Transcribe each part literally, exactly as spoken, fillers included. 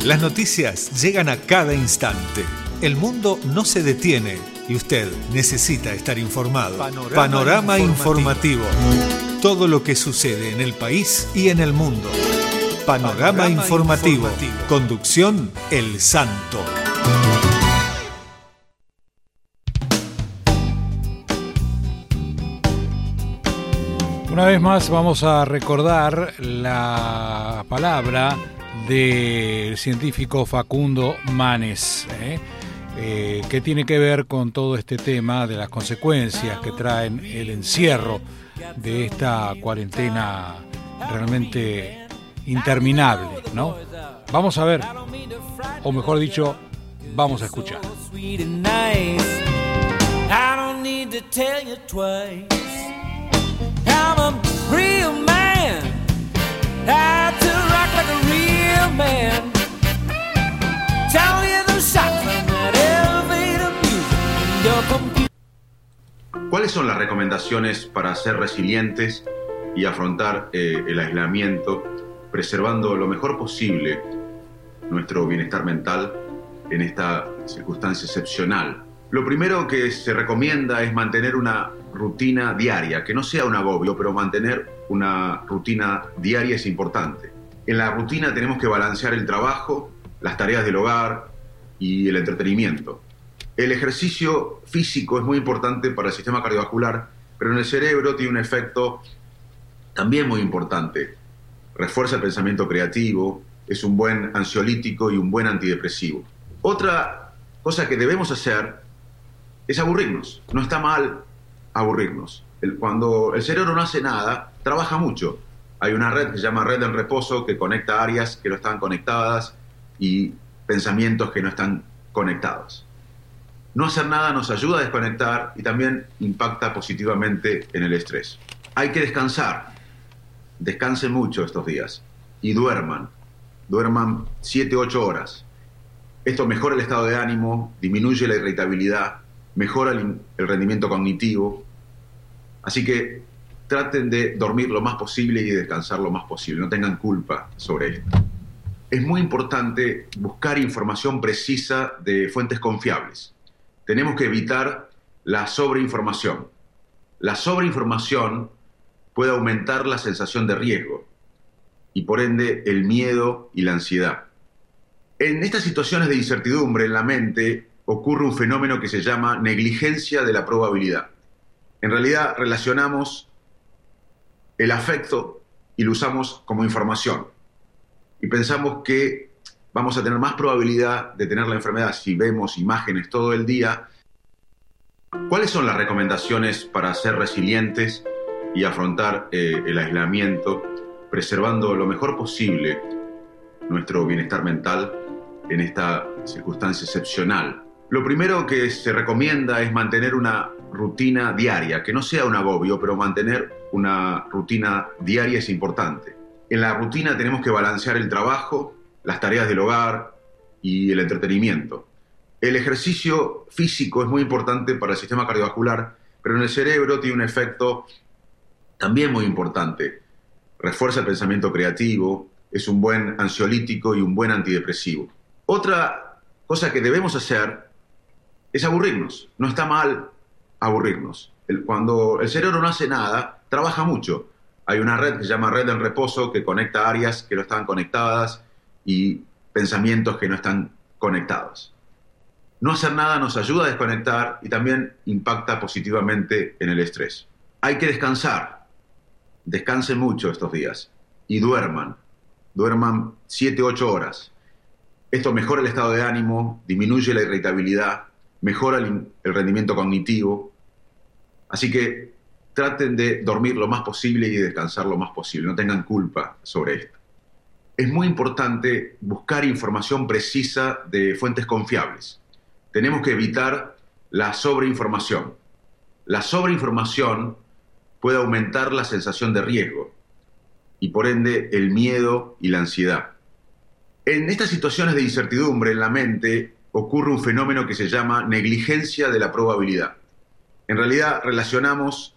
Las noticias llegan a cada instante. El mundo no se detiene y usted necesita estar informado. Panorama, Panorama informativo. informativo. Todo lo que sucede en el país y en el mundo. Panorama, Panorama informativo. informativo. Conducción El Santo. Una vez más vamos a recordar la palabra del científico Facundo Manes, ¿eh? Eh, que tiene que ver con todo este tema de las consecuencias que traen el encierro de esta cuarentena realmente interminable, ¿no? Vamos a ver, o mejor dicho, vamos a escuchar. I'm a real man. I had to rock like a real man. Tell you the shock from that elevator music in your computer. ¿Cuáles son las recomendaciones para ser resilientes y afrontar eh, el aislamiento, preservando lo mejor posible nuestro bienestar mental en esta circunstancia excepcional? Lo primero que se recomienda es mantener una rutina diaria, que no sea un agobio, pero mantener una rutina diaria es importante. En la rutina tenemos que balancear el trabajo, las tareas del hogar y el entretenimiento. El ejercicio físico es muy importante para el sistema cardiovascular, pero en el cerebro tiene un efecto también muy importante. Refuerza el pensamiento creativo, es un buen ansiolítico y un buen antidepresivo. Otra cosa que debemos hacer es aburrirnos. No está mal aburrirnos. El, cuando el cerebro no hace nada, trabaja mucho. Hay una red que se llama red del reposo que conecta áreas que no están conectadas y pensamientos que no están conectados. No hacer nada nos ayuda a desconectar y también impacta positivamente en el estrés. Hay que descansar. Descansen mucho estos días y duerman. Duerman siete u ocho horas. Esto mejora el estado de ánimo, disminuye la irritabilidad, mejora el, el rendimiento cognitivo. Así que traten de dormir lo más posible y descansar lo más posible. No tengan culpa sobre esto. Es muy importante buscar información precisa de fuentes confiables. Tenemos que evitar la sobreinformación. La sobreinformación puede aumentar la sensación de riesgo y por ende el miedo y la ansiedad. En estas situaciones de incertidumbre en la mente ocurre un fenómeno que se llama negligencia de la probabilidad. En realidad relacionamos el afecto y lo usamos como información. Y pensamos que vamos a tener más probabilidad de tener la enfermedad si vemos imágenes todo el día. ¿Cuáles son las recomendaciones para ser resilientes y afrontar eh, el aislamiento, preservando lo mejor posible nuestro bienestar mental en esta circunstancia excepcional? Lo primero que se recomienda es mantener una rutina diaria, que no sea un agobio, pero mantener una rutina diaria es importante. En la rutina tenemos que balancear el trabajo, las tareas del hogar y el entretenimiento. El ejercicio físico es muy importante para el sistema cardiovascular, pero en el cerebro tiene un efecto también muy importante. Refuerza el pensamiento creativo, es un buen ansiolítico y un buen antidepresivo. Otra cosa que debemos hacer es aburrirnos. No está mal aburrirnos. El, cuando el cerebro no hace nada, trabaja mucho. Hay una red que se llama red del reposo que conecta áreas que no están conectadas y pensamientos que no están conectados. No hacer nada nos ayuda a desconectar y también impacta positivamente en el estrés. Hay que descansar. Descansen mucho estos días y duerman. Duerman siete u ocho horas. Esto mejora el estado de ánimo, disminuye la irritabilidad, mejora el, el rendimiento cognitivo. Así que traten de dormir lo más posible y descansar lo más posible. No tengan culpa sobre esto. Es muy importante buscar información precisa de fuentes confiables. Tenemos que evitar la sobreinformación. La sobreinformación puede aumentar la sensación de riesgo y por ende el miedo y la ansiedad. En estas situaciones de incertidumbre en la mente ocurre un fenómeno que se llama negligencia de la probabilidad. En realidad relacionamos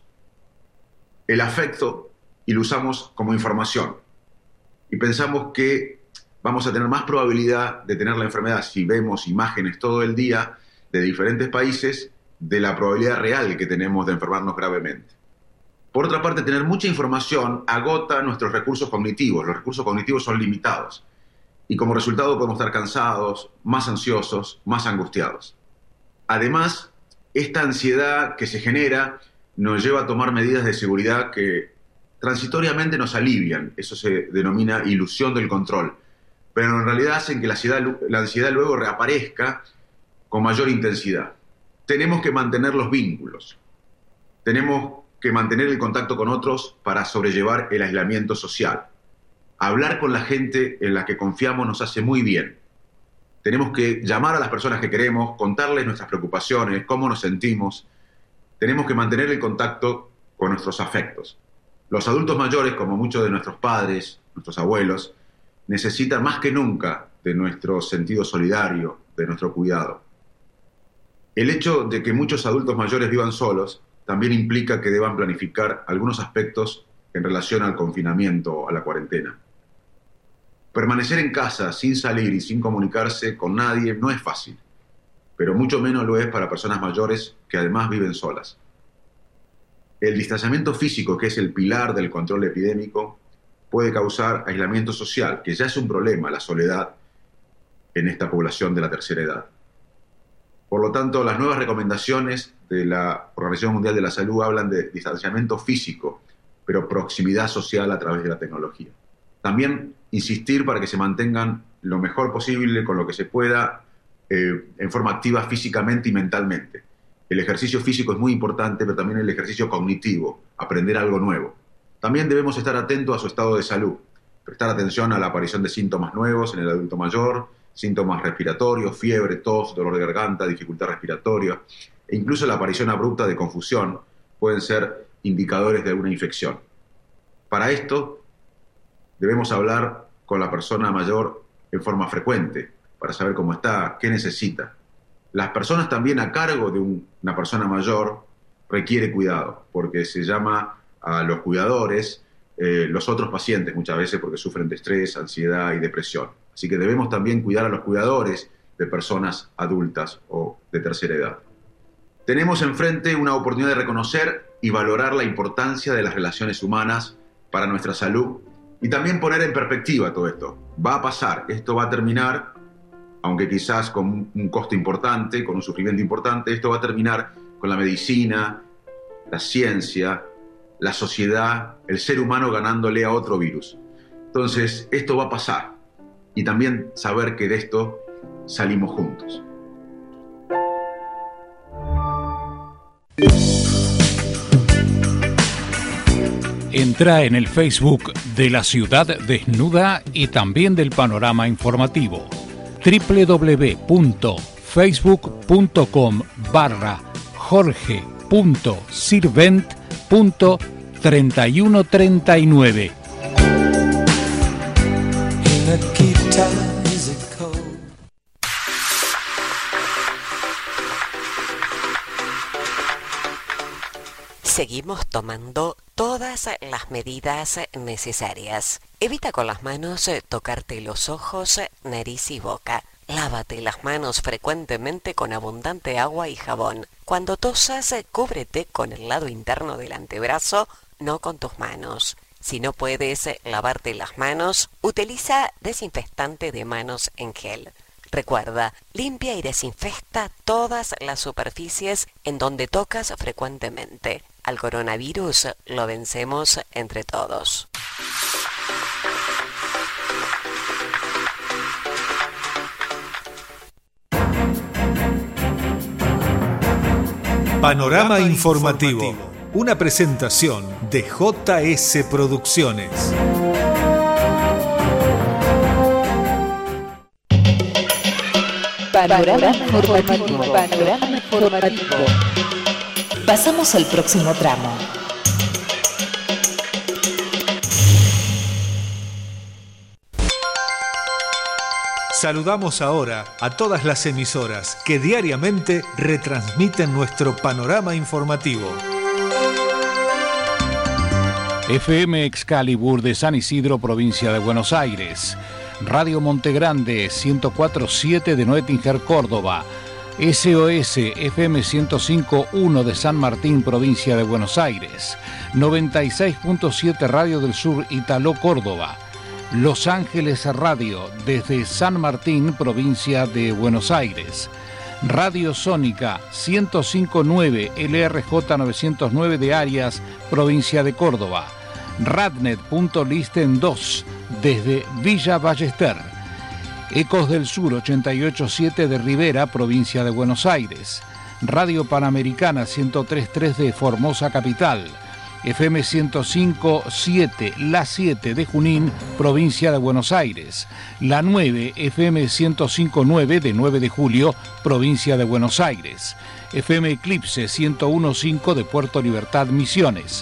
el afecto y lo usamos como información. Y pensamos que vamos a tener más probabilidad de tener la enfermedad si vemos imágenes todo el día de diferentes países de la probabilidad real que tenemos de enfermarnos gravemente. Por otra parte, tener mucha información agota nuestros recursos cognitivos. Los recursos cognitivos son limitados y como resultado podemos estar cansados, más ansiosos, más angustiados. Además, esta ansiedad que se genera nos lleva a tomar medidas de seguridad que transitoriamente nos alivian. Eso se denomina ilusión del control. Pero en realidad hacen que la ansiedad, la ansiedad luego reaparezca con mayor intensidad. Tenemos que mantener los vínculos. Tenemos que mantener el contacto con otros para sobrellevar el aislamiento social. Hablar con la gente en la que confiamos nos hace muy bien. Tenemos que llamar a las personas que queremos, contarles nuestras preocupaciones, cómo nos sentimos. Tenemos que mantener el contacto con nuestros afectos. Los adultos mayores, como muchos de nuestros padres, nuestros abuelos, necesitan más que nunca de nuestro sentido solidario, de nuestro cuidado. El hecho de que muchos adultos mayores vivan solos también implica que deban planificar algunos aspectos en relación al confinamiento o a la cuarentena. Permanecer en casa sin salir y sin comunicarse con nadie no es fácil, pero mucho menos lo es para personas mayores que además viven solas. El distanciamiento físico, que es el pilar del control epidémico, puede causar aislamiento social, que ya es un problema, la soledad en esta población de la tercera edad. Por lo tanto, las nuevas recomendaciones de la Organización Mundial de la Salud hablan de distanciamiento físico, pero proximidad social a través de la tecnología. También insistir para que se mantengan lo mejor posible con lo que se pueda eh, en forma activa físicamente y mentalmente. El ejercicio físico es muy importante, pero también el ejercicio cognitivo, aprender algo nuevo. También debemos estar atentos a su estado de salud, prestar atención a la aparición de síntomas nuevos en el adulto mayor, síntomas respiratorios, fiebre, tos, dolor de garganta, dificultad respiratoria, e incluso la aparición abrupta de confusión pueden ser indicadores de alguna infección. Para esto, debemos hablar con la persona mayor en forma frecuente, para saber cómo está, qué necesita. Las personas también a cargo de un, una persona mayor requiere cuidado, porque se llama a los cuidadores eh, los otros pacientes muchas veces porque sufren de estrés, ansiedad y depresión. Así que debemos también cuidar a los cuidadores de personas adultas o de tercera edad. Tenemos enfrente una oportunidad de reconocer y valorar la importancia de las relaciones humanas para nuestra salud y también poner en perspectiva todo esto. Va a pasar, esto va a terminar, aunque quizás con un costo importante, con un sufrimiento importante, esto va a terminar con la medicina, la ciencia, la sociedad, el ser humano ganándole a otro virus. Entonces, esto va a pasar y también saber que de esto salimos juntos. Entra en el Facebook de La Ciudad Desnuda y también del Panorama Informativo. doble u doble u doble u punto facebook punto com barra jorge punto sirvent punto treinta y uno treinta y nueve. Seguimos tomando todas las medidas necesarias. Evita con las manos tocarte los ojos, nariz y boca. Lávate las manos frecuentemente con abundante agua y jabón. Cuando tosas, cúbrete con el lado interno del antebrazo, no con tus manos. Si no puedes lavarte las manos, utiliza desinfectante de manos en gel. Recuerda, limpia y desinfecta todas las superficies en donde tocas frecuentemente. Al coronavirus lo vencemos entre todos. Panorama Informativo, una presentación de J S Producciones. Panorama Informativo. Panorama Informativo. Pasamos al próximo tramo. Saludamos ahora a todas las emisoras que diariamente retransmiten nuestro panorama informativo. F M Excalibur de San Isidro, provincia de Buenos Aires. Radio Montegrande ciento cuatro punto siete de Noetinger, Córdoba. S O S F M ciento cinco punto uno de San Martín, provincia de Buenos Aires. noventa y seis punto siete Radio del Sur, Italó, Córdoba. Los Ángeles Radio desde San Martín, provincia de Buenos Aires. Radio Sónica ciento cinco punto nueve L R J novecientos nueve de Arias, provincia de Córdoba. Radnet.listen dos desde Villa Ballester. Ecos del Sur ochenta y ocho punto siete de Rivera, provincia de Buenos Aires. Radio Panamericana ciento tres punto tres de Formosa Capital. F M ciento cinco punto siete La siete de Junín, provincia de Buenos Aires. La nueve F M ciento cinco punto nueve de nueve de Julio, provincia de Buenos Aires. F M Eclipse ciento uno punto cinco de Puerto Libertad, Misiones.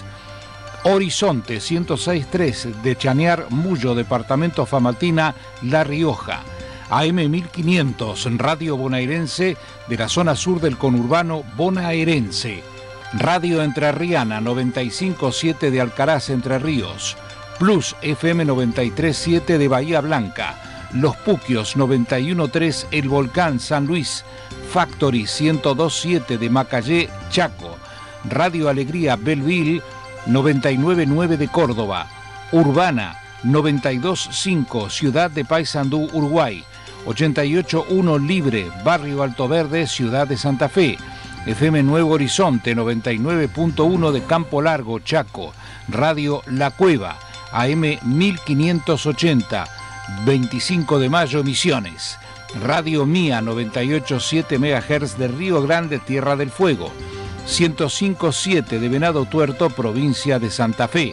Horizonte ciento seis punto tres de Chañar, Mullo, departamento Famatina, La Rioja. A M mil quinientos, Radio Bonaerense de la zona sur del conurbano bonaerense. Radio Entrerriana noventa y cinco punto siete de Alcaraz, Entre Ríos. Plus F M noventa y tres punto siete de Bahía Blanca. Los Puquios noventa y uno punto tres El Volcán, San Luis. Factory ciento dos punto siete de Macayé, Chaco. Radio Alegría Belleville noventa y nueve punto nueve de Córdoba. Urbana noventa y dos punto cinco Ciudad de Paysandú, Uruguay. ochenta y ocho punto uno Libre, Barrio Alto Verde, Ciudad de Santa Fe. F M Nuevo Horizonte noventa y nueve punto uno de Campo Largo, Chaco. Radio La Cueva, A M mil quinientos ochenta, veinticinco de mayo, Misiones. Radio Mía noventa y ocho punto siete megahertz de Río Grande, Tierra del Fuego. ciento cinco punto siete de Venado Tuerto, provincia de Santa Fe.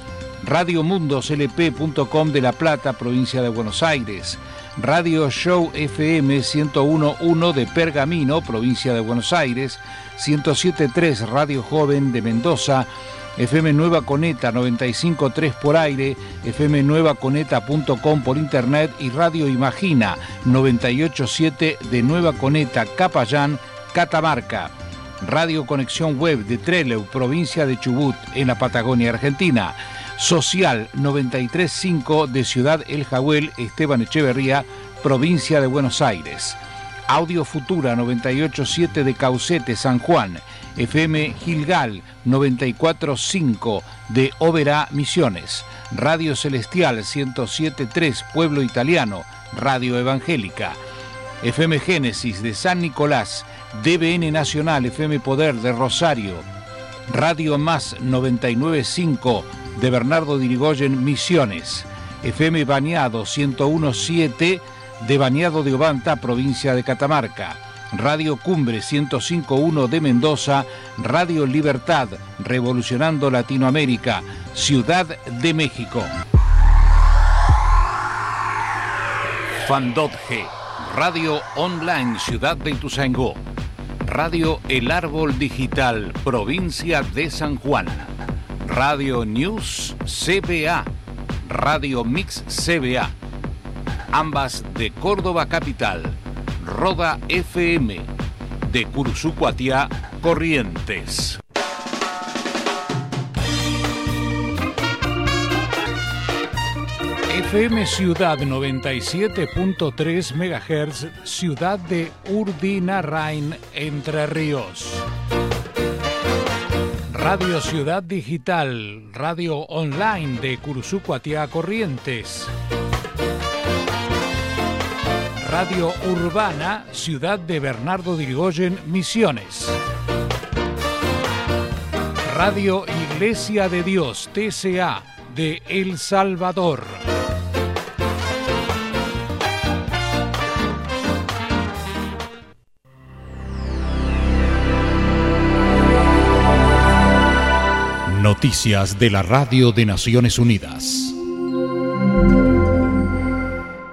Radio Mundos L P punto com de La Plata, provincia de Buenos Aires. Radio Show F M ciento uno punto uno de Pergamino, provincia de Buenos Aires. ciento siete punto tres Radio Joven de Mendoza. F M Nueva Coneta noventa y cinco punto tres por aire, F M nueva coneta punto com por internet y Radio Imagina noventa y ocho punto siete de Nueva Coneta, Capayán, Catamarca. Radio Conexión Web de Trelew, provincia de Chubut, en la Patagonia Argentina. Social noventa y tres punto cinco de Ciudad El Jagüel, Esteban Echeverría, provincia de Buenos Aires. Audio Futura noventa y ocho punto siete de Caucete, San Juan. F M Gilgal noventa y cuatro punto cinco de Oberá, Misiones. Radio Celestial ciento siete punto tres, Pueblo Italiano, Radio Evangélica. F M Génesis de San Nicolás. D B N Nacional, F M Poder de Rosario. Radio Más noventa y nueve punto cinco de Bernardo de Irigoyen, Misiones. F M Bañado ciento uno punto siete de Bañado de Obanta, provincia de Catamarca. Radio Cumbre ciento cinco punto uno de Mendoza. Radio Libertad, revolucionando Latinoamérica, Ciudad de México. Fandot G, Radio Online, Ciudad de Ituzaingó. Radio El Árbol Digital, provincia de San Juan. Radio News C B A, Radio Mix C B A, ambas de Córdoba Capital. Roda F M, de Cursucuatiá, Corrientes. F M Ciudad noventa y siete punto tres megahertz, Ciudad de Urdinarrain, Entre Ríos. Radio Ciudad Digital, radio online de Cursucuatiá, Corrientes. Radio Urbana, Ciudad de Bernardo de Irigoyen, Misiones. Radio Iglesia de Dios, T C A, de El Salvador. Noticias de la Radio de Naciones Unidas.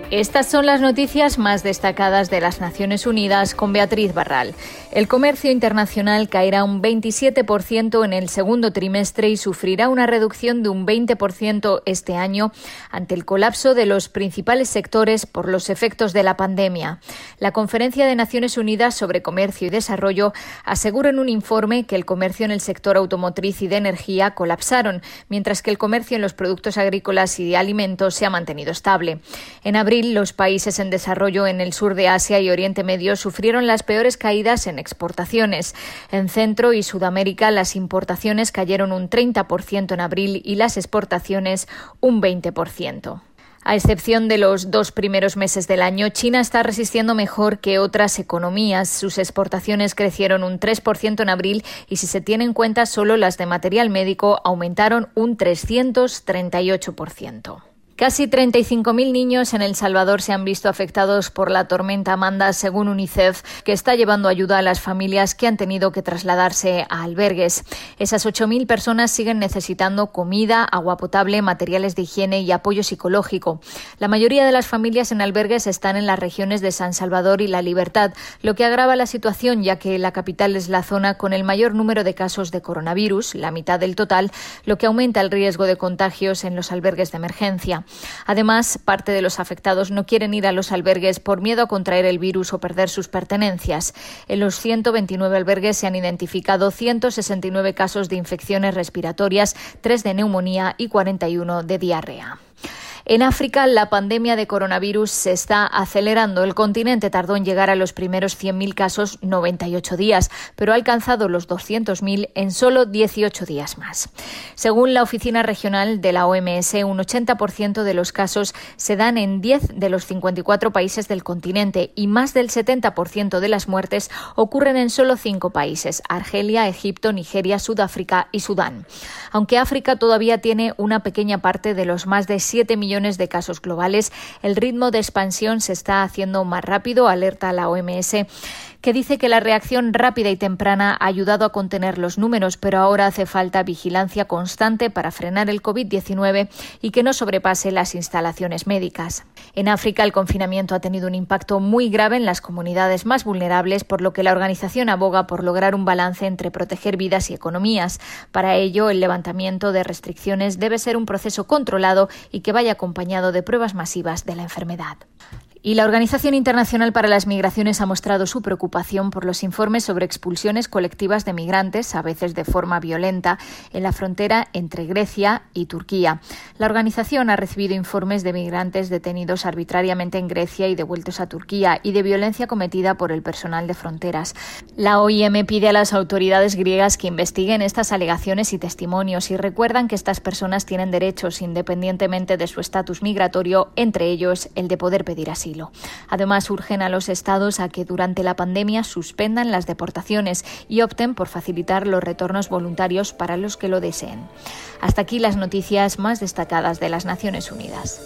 Estas son las noticias más destacadas de las Naciones Unidas con Beatriz Barral. El comercio internacional caerá un veintisiete por ciento en el segundo trimestre y sufrirá una reducción de un veinte por ciento este año ante el colapso de los principales sectores por los efectos de la pandemia. La Conferencia de Naciones Unidas sobre Comercio y Desarrollo asegura en un informe que el comercio en el sector automotriz y de energía colapsaron, mientras que el comercio en los productos agrícolas y de alimentos se ha mantenido estable. En abril, los países en desarrollo en el sur de Asia y Oriente Medio sufrieron las peores caídas en exportaciones. En Centro y Sudamérica, las importaciones cayeron un treinta por ciento en abril y las exportaciones un veinte por ciento. A excepción de los dos primeros meses del año, China está resistiendo mejor que otras economías. Sus exportaciones crecieron un tres por ciento en abril y, si se tiene en cuenta solo las de material médico, aumentaron un trescientos treinta y ocho por ciento. Casi treinta y cinco mil niños en El Salvador se han visto afectados por la tormenta Amanda, según UNICEF, que está llevando ayuda a las familias que han tenido que trasladarse a albergues. Esas ocho mil personas siguen necesitando comida, agua potable, materiales de higiene y apoyo psicológico. La mayoría de las familias en albergues están en las regiones de San Salvador y La Libertad, lo que agrava la situación, ya que la capital es la zona con el mayor número de casos de coronavirus, la mitad del total, lo que aumenta el riesgo de contagios en los albergues de emergencia. Además, parte de los afectados no quieren ir a los albergues por miedo a contraer el virus o perder sus pertenencias. En los ciento veintinueve albergues se han identificado ciento sesenta y nueve casos de infecciones respiratorias, tres de neumonía y cuarenta y uno de diarrea. En África, la pandemia de coronavirus se está acelerando. El continente tardó en llegar a los primeros cien mil casos noventa y ocho días, pero ha alcanzado los doscientos mil en solo dieciocho días más. Según la Oficina Regional de la O M S, un ochenta por ciento de los casos se dan en diez de los cincuenta y cuatro países del continente y más del setenta por ciento de las muertes ocurren en solo cinco países: Argelia, Egipto, Nigeria, Sudáfrica y Sudán. Aunque África todavía tiene una pequeña parte de los más de siete millones de casos globales, el ritmo de expansión se está haciendo más rápido, alerta la O M S, que dice que la reacción rápida y temprana ha ayudado a contener los números, pero ahora hace falta vigilancia constante para frenar el covid diecinueve y que no sobrepase las instalaciones médicas. En África, el confinamiento ha tenido un impacto muy grave en las comunidades más vulnerables, por lo que la organización aboga por lograr un balance entre proteger vidas y economías. Para ello, el levantamiento de restricciones debe ser un proceso controlado y que vaya acompañado de pruebas masivas de la enfermedad. Y la Organización Internacional para las Migraciones ha mostrado su preocupación por los informes sobre expulsiones colectivas de migrantes, a veces de forma violenta, en la frontera entre Grecia y Turquía. La organización ha recibido informes de migrantes detenidos arbitrariamente en Grecia y devueltos a Turquía y de violencia cometida por el personal de fronteras. La O I M pide a las autoridades griegas que investiguen estas alegaciones y testimonios y recuerdan que estas personas tienen derechos independientemente de su estatus migratorio, entre ellos el de poder pedir asilo. Además, urgen a los estados a que durante la pandemia suspendan las deportaciones y opten por facilitar los retornos voluntarios para los que lo deseen. Hasta aquí las noticias más destacadas de las Naciones Unidas.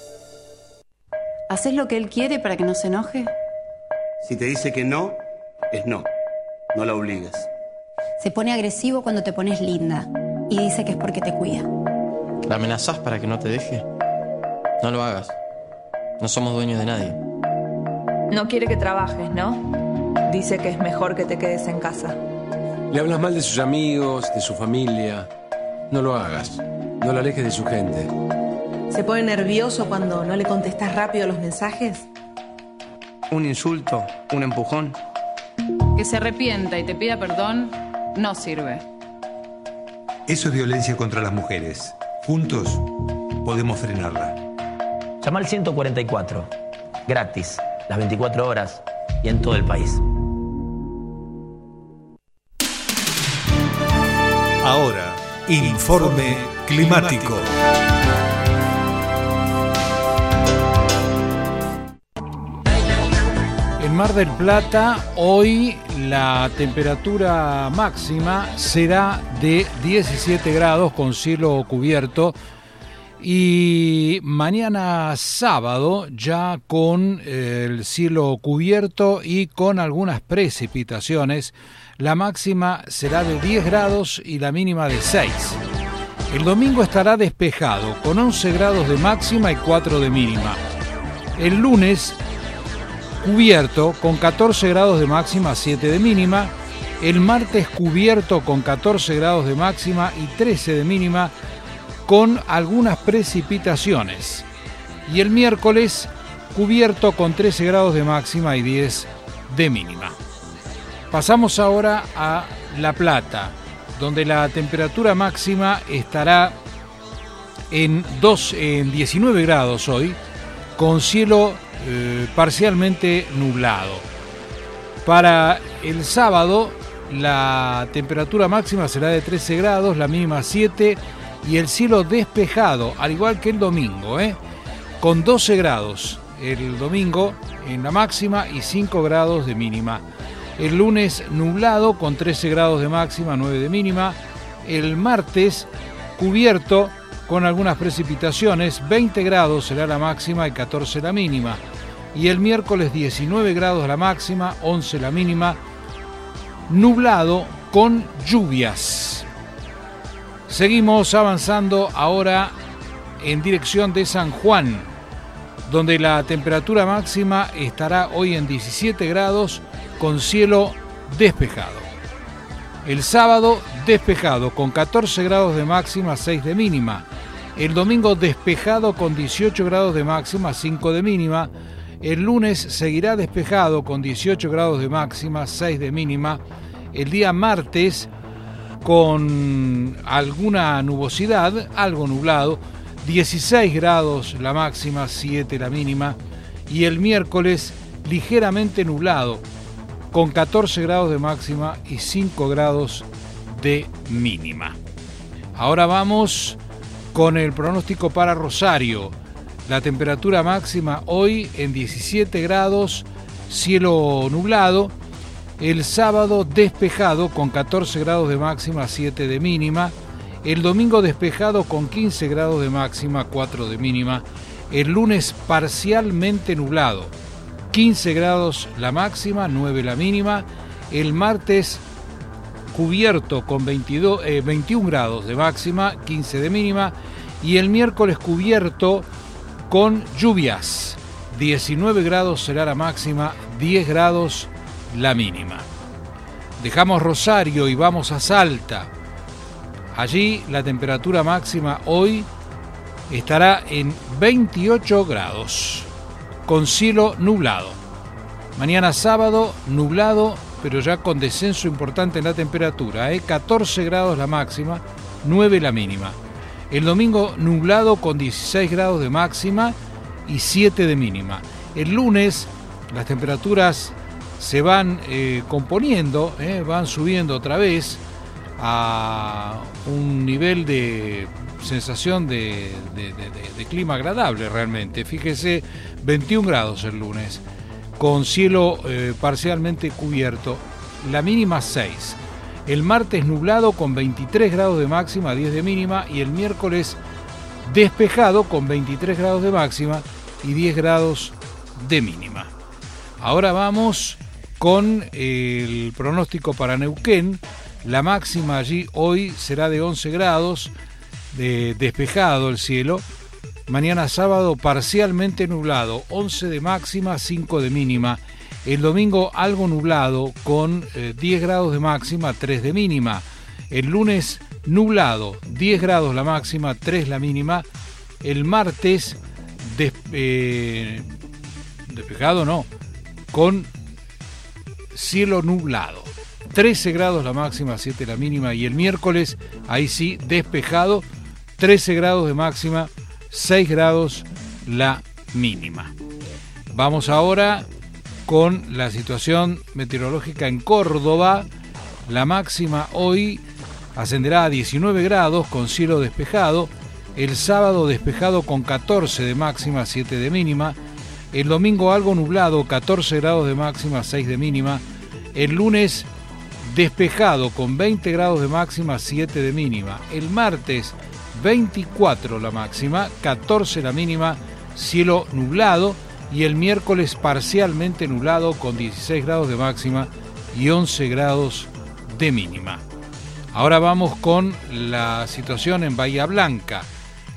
¿Haces lo que él quiere para que no se enoje? Si te dice que no, es no. No la obligues. Se pone agresivo cuando te pones linda y dice que es porque te cuida. ¿La amenazás para que no te deje? No lo hagas. No somos dueños de nadie. No quiere que trabajes, ¿no? Dice que es mejor que te quedes en casa. Le hablas mal de sus amigos, de su familia. No lo hagas. No lo alejes de su gente. ¿Se pone nervioso cuando no le contestas rápido los mensajes? Un insulto, un empujón. Que se arrepienta y te pida perdón no sirve. Eso es violencia contra las mujeres. Juntos podemos frenarla. Llama al ciento cuarenta y cuatro, gratis, las veinticuatro horas y en todo el país. Ahora, informe climático. En Mar del Plata, hoy la temperatura máxima será de diecisiete grados con cielo cubierto. Y mañana sábado ya con el cielo cubierto y con algunas precipitaciones, la máxima será de diez grados y la mínima de seis. El domingo estará despejado con once grados de máxima y cuatro de mínima. El lunes, cubierto con catorce grados de máxima, siete de mínima. El martes, cubierto con catorce grados de máxima y trece de mínima, con algunas precipitaciones. Y el miércoles, cubierto con trece grados de máxima y diez de mínima. Pasamos ahora a La Plata, donde la temperatura máxima estará en, dos, en diecinueve grados hoy, con cielo eh, parcialmente nublado. Para el sábado, la temperatura máxima será de trece grados, la mínima siete, y el cielo despejado, al igual que el domingo, ¿eh? con doce grados el domingo en la máxima y cinco grados de mínima. El lunes nublado con trece grados de máxima, nueve de mínima. El martes cubierto con algunas precipitaciones, veinte grados será la máxima y catorce la mínima. Y el miércoles diecinueve grados la máxima, once la mínima. Nublado con lluvias. Seguimos avanzando ahora en dirección de San Juan, donde la temperatura máxima estará hoy en diecisiete grados con cielo despejado. El sábado despejado con catorce grados de máxima, seis de mínima. El domingo despejado con dieciocho grados de máxima, cinco de mínima. El lunes seguirá despejado con dieciocho grados de máxima, seis de mínima. El día martes con alguna nubosidad, algo nublado, dieciséis grados la máxima, siete la mínima. Y el miércoles ligeramente nublado, con catorce grados de máxima y cinco grados de mínima. Ahora vamos con el pronóstico para Rosario. La temperatura máxima hoy en diecisiete grados, cielo nublado. El sábado despejado con catorce grados de máxima, siete de mínima. El domingo despejado con quince grados de máxima, cuatro de mínima. El lunes parcialmente nublado, quince grados la máxima, nueve la mínima. El martes cubierto con veintidós, eh, veintiún grados de máxima, quince de mínima. Y el miércoles cubierto con lluvias, diecinueve grados será la máxima, diez grados la mínima. Dejamos Rosario y vamos a Salta. Allí la temperatura máxima hoy estará en veintiocho grados, con cielo nublado. Mañana sábado nublado, pero ya con descenso importante en la temperatura, ¿eh? catorce grados la máxima, nueve la mínima. El domingo nublado con dieciséis grados de máxima y siete de mínima. El lunes las temperaturas se van eh, componiendo, eh, van subiendo otra vez a un nivel de sensación de, de, de, de, de clima agradable realmente. Fíjese, veintiún grados el lunes, con cielo eh, parcialmente cubierto, la mínima seis. El martes nublado con veintitrés grados de máxima, diez de mínima, y el miércoles despejado con veintitrés grados de máxima y diez grados de mínima. Ahora vamos con el pronóstico para Neuquén. La máxima allí hoy será de once grados, de despejado el cielo. Mañana sábado parcialmente nublado, once de máxima, cinco de mínima. El domingo algo nublado con eh, diez grados de máxima, tres de mínima. El lunes nublado, diez grados la máxima, tres la mínima. El martes des, eh, despejado no, con cielo nublado, trece grados la máxima, siete la mínima. Y el miércoles, ahí sí, despejado, trece grados de máxima, seis grados la mínima. Vamos ahora con la situación meteorológica en Córdoba. La máxima hoy ascenderá a diecinueve grados con cielo despejado. El sábado despejado con catorce de máxima, siete de mínima. El domingo algo nublado, catorce grados de máxima, seis de mínima. El lunes despejado con veinte grados de máxima, siete de mínima. El martes veinticuatro la máxima, catorce la mínima, cielo nublado. Y el miércoles parcialmente nublado con dieciséis grados de máxima y once grados de mínima. Ahora vamos con la situación en Bahía Blanca.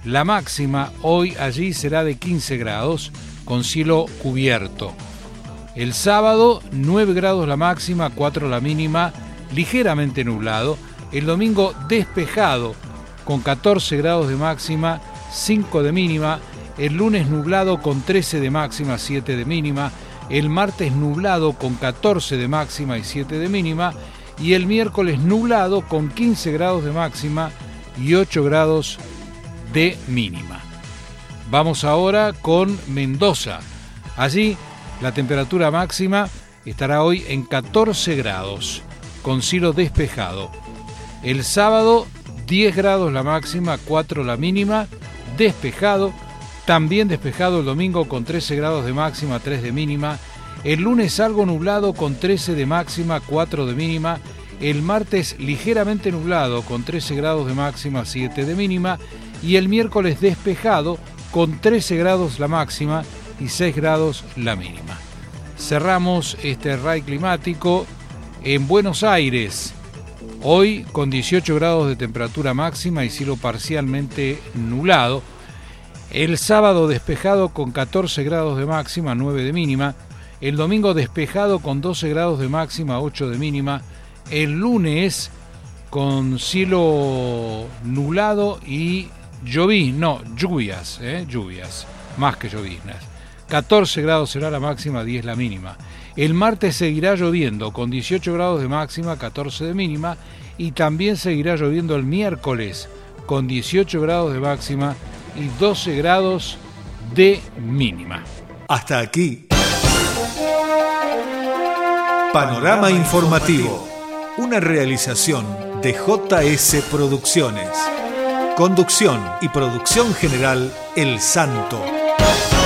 La máxima hoy allí será de quince grados, con cielo cubierto. El sábado, nueve grados la máxima, cuatro la mínima, ligeramente nublado. El domingo, despejado, con catorce grados de máxima, cinco de mínima. El lunes, nublado, con trece de máxima, siete de mínima. El martes, nublado, con catorce de máxima y siete de mínima. Y el miércoles, nublado, con quince grados de máxima y ocho grados de mínima. Vamos ahora con Mendoza. Allí la temperatura máxima estará hoy en catorce grados, con cielo despejado. El sábado, diez grados la máxima, cuatro la mínima, despejado. También despejado el domingo con trece grados de máxima, tres de mínima. El lunes algo nublado con trece de máxima, cuatro de mínima. El martes ligeramente nublado con trece grados de máxima, siete de mínima. Y el miércoles despejado con trece grados la máxima y seis grados la mínima. Cerramos este R A I climático en Buenos Aires. Hoy con dieciocho grados de temperatura máxima y cielo parcialmente nublado. El sábado despejado con catorce grados de máxima, nueve de mínima. El domingo despejado con doce grados de máxima, ocho de mínima. El lunes con cielo nublado y lloviznas, no, lluvias, eh, lluvias, más que lloviznas. catorce grados será la máxima, diez la mínima. El martes seguirá lloviendo con dieciocho grados de máxima, catorce de mínima. Y también seguirá lloviendo el miércoles con dieciocho grados de máxima y doce grados de mínima. Hasta aquí. Panorama Informativo. Una realización de J S Producciones. Conducción y producción general El Santo.